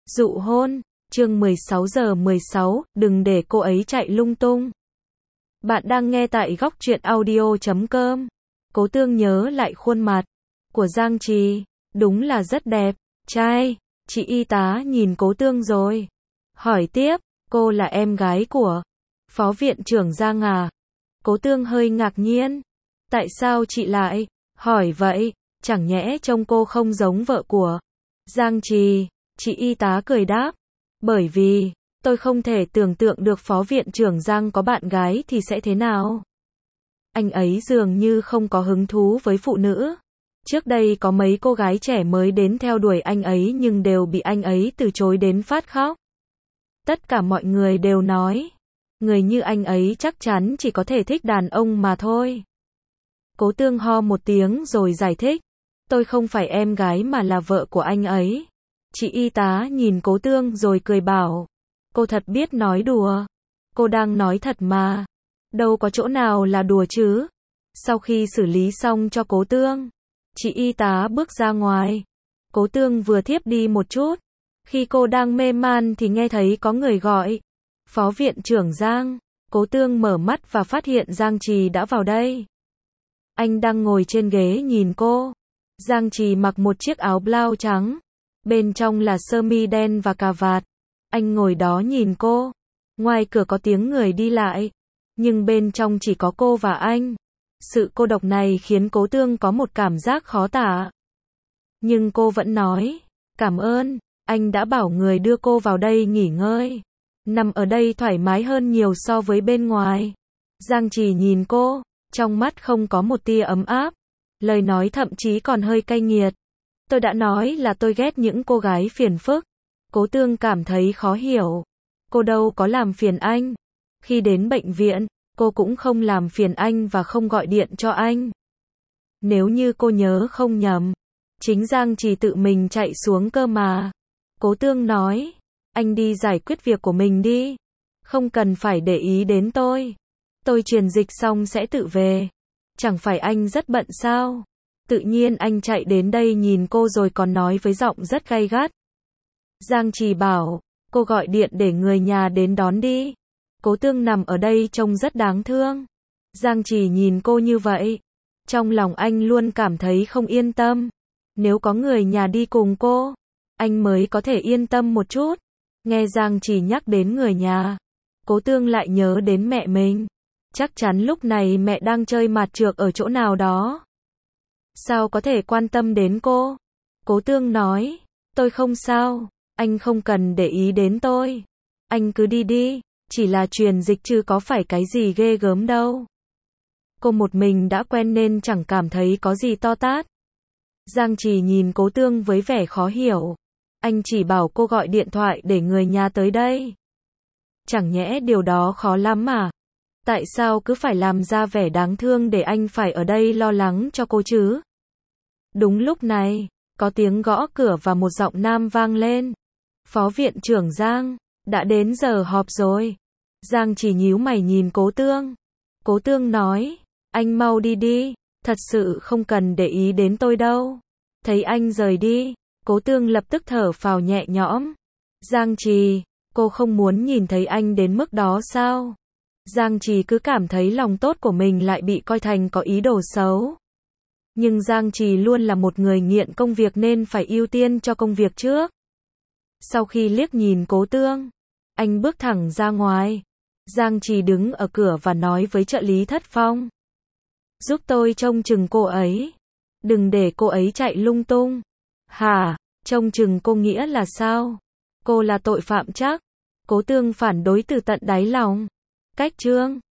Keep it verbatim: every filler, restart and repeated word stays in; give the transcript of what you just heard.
Dụ hôn, chương mười sáu giờ mười sáu, đừng để cô ấy chạy lung tung. Bạn đang nghe tại góc truyện audio chấm com. Cố Tương nhớ lại khuôn mặt của Giang Trì, đúng là rất đẹp, trai. Chị y tá nhìn Cố Tương rồi hỏi tiếp, cô là em gái của Phó Viện trưởng Giang à? Cố Tương hơi ngạc nhiên. Tại sao chị lại hỏi vậy? Chẳng nhẽ trông cô không giống vợ của Giang Trì? Chị y tá cười đáp, bởi vì tôi không thể tưởng tượng được Phó Viện trưởng Giang có bạn gái thì sẽ thế nào. Anh ấy dường như không có hứng thú với phụ nữ. Trước đây có mấy cô gái trẻ mới đến theo đuổi anh ấy nhưng đều bị anh ấy từ chối đến phát khóc. Tất cả mọi người đều nói, người như anh ấy chắc chắn chỉ có thể thích đàn ông mà thôi. Cố Tương ho một tiếng rồi giải thích, tôi không phải em gái mà là vợ của anh ấy. Chị y tá nhìn Cố Tương rồi cười bảo, cô thật biết nói đùa. Cô đang nói thật mà. Đâu có chỗ nào là đùa chứ. Sau khi xử lý xong cho Cố Tương, chị y tá bước ra ngoài. Cố Tương vừa thiếp đi một chút. Khi cô đang mê man thì nghe thấy có người gọi, Phó Viện trưởng Giang. Cố Tương mở mắt và phát hiện Giang Trì đã vào đây. Anh đang ngồi trên ghế nhìn cô. Giang Trì mặc một chiếc áo blau trắng, bên trong là sơ mi đen và cà vạt. Anh ngồi đó nhìn cô. Ngoài cửa có tiếng người đi lại, nhưng bên trong chỉ có cô và anh. Sự cô độc này khiến Cố Tương có một cảm giác khó tả. Nhưng cô vẫn nói, cảm ơn, anh đã bảo người đưa cô vào đây nghỉ ngơi. Nằm ở đây thoải mái hơn nhiều so với bên ngoài. Giang Trì nhìn cô, trong mắt không có một tia ấm áp. Lời nói thậm chí còn hơi cay nghiệt. Tôi đã nói là tôi ghét những cô gái phiền phức. Cố Tương cảm thấy khó hiểu. Cô đâu có làm phiền anh. Khi đến bệnh viện, cô cũng không làm phiền anh và không gọi điện cho anh. Nếu như cô nhớ không nhầm, chính Giang Trì tự mình chạy xuống cơ mà. Cố Tương nói, anh đi giải quyết việc của mình đi. Không cần phải để ý đến tôi. Tôi truyền dịch xong sẽ tự về. Chẳng phải anh rất bận sao? Tự nhiên anh chạy đến đây nhìn cô rồi còn nói với giọng rất gay gắt. Giang Trì bảo, cô gọi điện để người nhà đến đón đi. Cố Tương nằm ở đây trông rất đáng thương. Giang Trì nhìn cô như vậy, trong lòng anh luôn cảm thấy không yên tâm. Nếu có người nhà đi cùng cô, anh mới có thể yên tâm một chút. Nghe Giang Trì nhắc đến người nhà, Cố Tương lại nhớ đến mẹ mình. Chắc chắn lúc này mẹ đang chơi mạt trược ở chỗ nào đó. Sao có thể quan tâm đến cô? Cố Tương nói, tôi không sao, anh không cần để ý đến tôi. Anh cứ đi đi, chỉ là truyền dịch chứ có phải cái gì ghê gớm đâu. Cô một mình đã quen nên chẳng cảm thấy có gì to tát. Giang Trì nhìn Cố Tương với vẻ khó hiểu. Anh chỉ bảo cô gọi điện thoại để người nhà tới đây. Chẳng nhẽ điều đó khó lắm à? Tại sao cứ phải làm ra vẻ đáng thương để anh phải ở đây lo lắng cho cô chứ? Đúng lúc này, có tiếng gõ cửa và một giọng nam vang lên. Phó Viện trưởng Giang, đã đến giờ họp rồi. Giang chỉ nhíu mày nhìn Cố Tương. Cố Tương nói, anh mau đi đi, thật sự không cần để ý đến tôi đâu. Thấy anh rời đi, Cố Tương lập tức thở phào nhẹ nhõm. Giang Trì, cô không muốn nhìn thấy anh đến mức đó sao? Giang Trì cứ cảm thấy lòng tốt của mình lại bị coi thành có ý đồ xấu. Nhưng Giang Trì luôn là một người nghiện công việc nên phải ưu tiên cho công việc trước. Sau khi liếc nhìn Cố Tương, anh bước thẳng ra ngoài. Giang Trì đứng ở cửa và nói với trợ lý Thất Phong, giúp tôi trông chừng cô ấy. Đừng để cô ấy chạy lung tung. Hả? Trông chừng cô nghĩa là sao? Cô là tội phạm chắc? Cố Tương phản đối từ tận đáy lòng. Cách chương